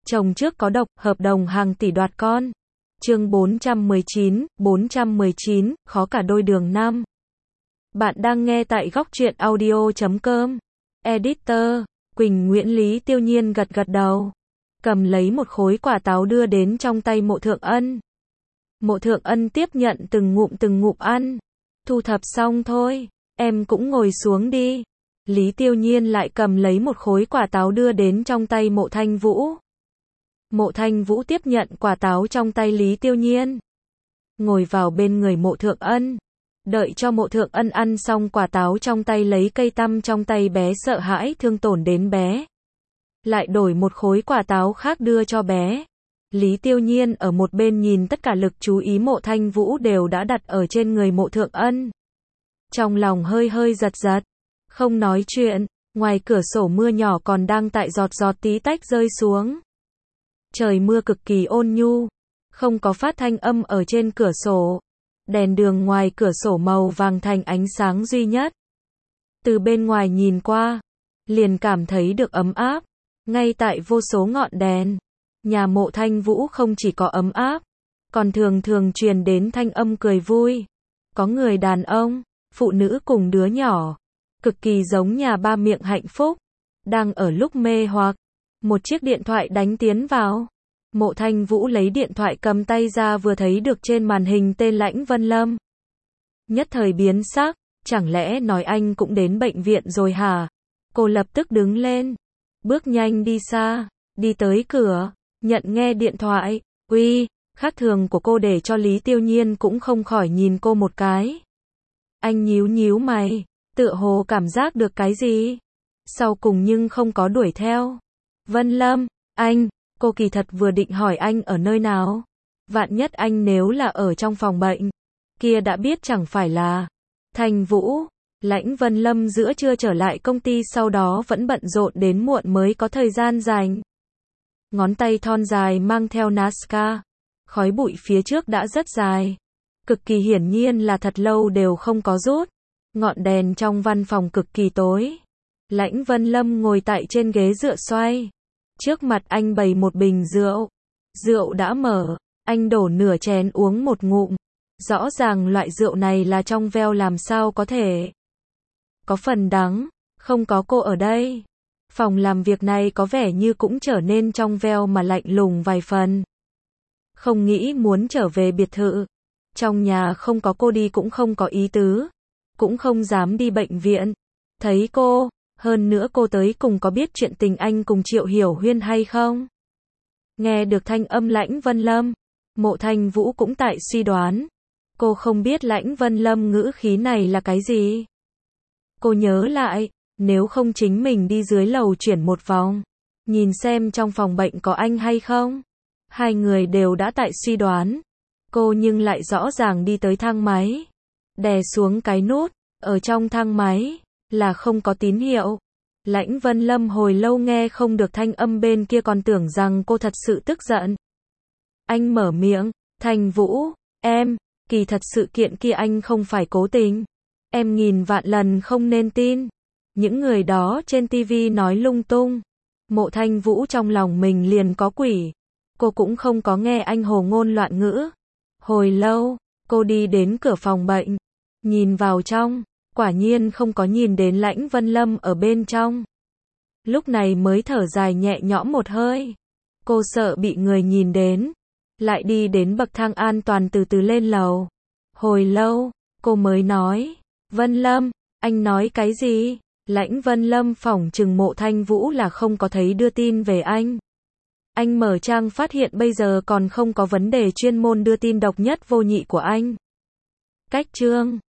Chồng trước có độc, hợp đồng hàng tỷ đoạt con. Chương 419, khó cả đôi đường năm. Bạn đang nghe tại góc truyện audio.com. Editor, Quỳnh Nguyễn. Lý Tiêu Nhiên gật gật đầu. Cầm lấy một khối quả táo đưa đến trong tay Mộ Thượng Ân. Mộ Thượng Ân tiếp nhận từng ngụm ăn. Thu thập xong thôi, em cũng ngồi xuống đi. Lý Tiêu Nhiên lại cầm lấy một khối quả táo đưa đến trong tay Mộ Thanh Vũ. Mộ Thanh Vũ tiếp nhận quả táo trong tay Lý Tiêu Nhiên. Ngồi vào bên người Mộ Thượng Ân. Đợi cho Mộ Thượng Ân ăn xong quả táo trong tay, lấy cây tăm trong tay bé, sợ hãi thương tổn đến bé. Lại đổi một khối quả táo khác đưa cho bé. Lý Tiêu Nhiên ở một bên nhìn, tất cả lực chú ý Mộ Thanh Vũ đều đã đặt ở trên người Mộ Thượng Ân. Trong lòng hơi giật giật, không nói chuyện. Ngoài cửa sổ mưa nhỏ còn đang tại giọt tí tách rơi xuống. Trời mưa cực kỳ ôn nhu, không có phát thanh âm ở trên cửa sổ. Đèn đường ngoài cửa sổ màu vàng thành ánh sáng duy nhất. Từ bên ngoài nhìn qua, liền cảm thấy được ấm áp. Ngay tại vô số ngọn đèn, nhà Mộ Thanh Vũ không chỉ có ấm áp, còn thường truyền đến thanh âm cười vui. Có người đàn ông, phụ nữ cùng đứa nhỏ, cực kỳ giống nhà ba miệng hạnh phúc. Đang ở lúc mê hoặc, một chiếc điện thoại đánh tiến vào. Mộ Thanh Vũ lấy điện thoại cầm tay ra, vừa thấy được trên màn hình tên Lãnh Vân Lâm. Nhất thời biến sắc, chẳng lẽ nói anh cũng đến bệnh viện rồi hả? Cô lập tức đứng lên, bước nhanh đi xa, đi tới cửa, nhận nghe điện thoại. Uy, khác thường của cô để cho Lý Tiêu Nhiên cũng không khỏi nhìn cô một cái. Anh nhíu mày, tựa hồ cảm giác được cái gì. Sau cùng nhưng không có đuổi theo. Vân Lâm, anh, cô kỳ thật vừa định hỏi anh ở nơi nào. Vạn nhất anh nếu là ở trong phòng bệnh, kia đã biết chẳng phải là. Thanh Vũ, Lãnh Vân Lâm giữa trưa trở lại công ty, sau đó vẫn bận rộn đến muộn mới có thời gian rảnh. Ngón tay thon dài mang theo NASCAR, khói bụi phía trước đã rất dài. Cực kỳ hiển nhiên là thật lâu đều không có rút. Ngọn đèn trong văn phòng cực kỳ tối. Lãnh Vân Lâm ngồi tại trên ghế dựa xoay. Trước mặt anh bày một bình rượu. Rượu đã mở, anh đổ nửa chén uống một ngụm. Rõ ràng loại rượu này là trong veo, làm sao có thể. Có phần đắng, không có cô ở đây. Phòng làm việc này có vẻ như cũng trở nên trong veo mà lạnh lùng vài phần. Không nghĩ muốn trở về biệt thự. Trong nhà không có cô đi cũng không có ý tứ. Cũng không dám đi bệnh viện. Thấy cô, hơn nữa cô tới cùng, có biết chuyện tình anh cùng Triệu Hiểu Huyên hay không? Nghe được thanh âm Lãnh Vân Lâm, Mộ Thanh Vũ cũng tại suy đoán. Cô không biết Lãnh Vân Lâm ngữ khí này là cái gì. Cô nhớ lại, nếu không chính mình đi dưới lầu chuyển một vòng, nhìn xem trong phòng bệnh có anh hay không. Hai người đều đã tại suy đoán. Cô nhưng lại rõ ràng đi tới thang máy, đè xuống cái nút, ở trong thang máy là không có tín hiệu. Lãnh Vân Lâm hồi lâu nghe không được thanh âm bên kia, còn tưởng rằng cô thật sự tức giận. Anh mở miệng, Thanh Vũ, em, kỳ thật sự kiện kia anh không phải cố tình. Em nghìn vạn lần không nên tin. Những người đó trên TV nói lung tung. Mộ Thanh Vũ trong lòng mình liền có quỷ. Cô cũng không có nghe anh hồ ngôn loạn ngữ. Hồi lâu, cô đi đến cửa phòng bệnh, nhìn vào trong, quả nhiên không có nhìn đến Lãnh Vân Lâm ở bên trong. Lúc này mới thở dài nhẹ nhõm một hơi. Cô sợ bị người nhìn đến, lại đi đến bậc thang an toàn từ từ lên lầu. Hồi lâu, cô mới nói, Vân Lâm, anh nói cái gì? Lãnh Vân Lâm phỏng chừng Mộ Thanh Vũ là không có thấy đưa tin về anh. Anh mở trang phát hiện bây giờ còn không có vấn đề chuyên môn đưa tin độc nhất vô nhị của anh. Cách chương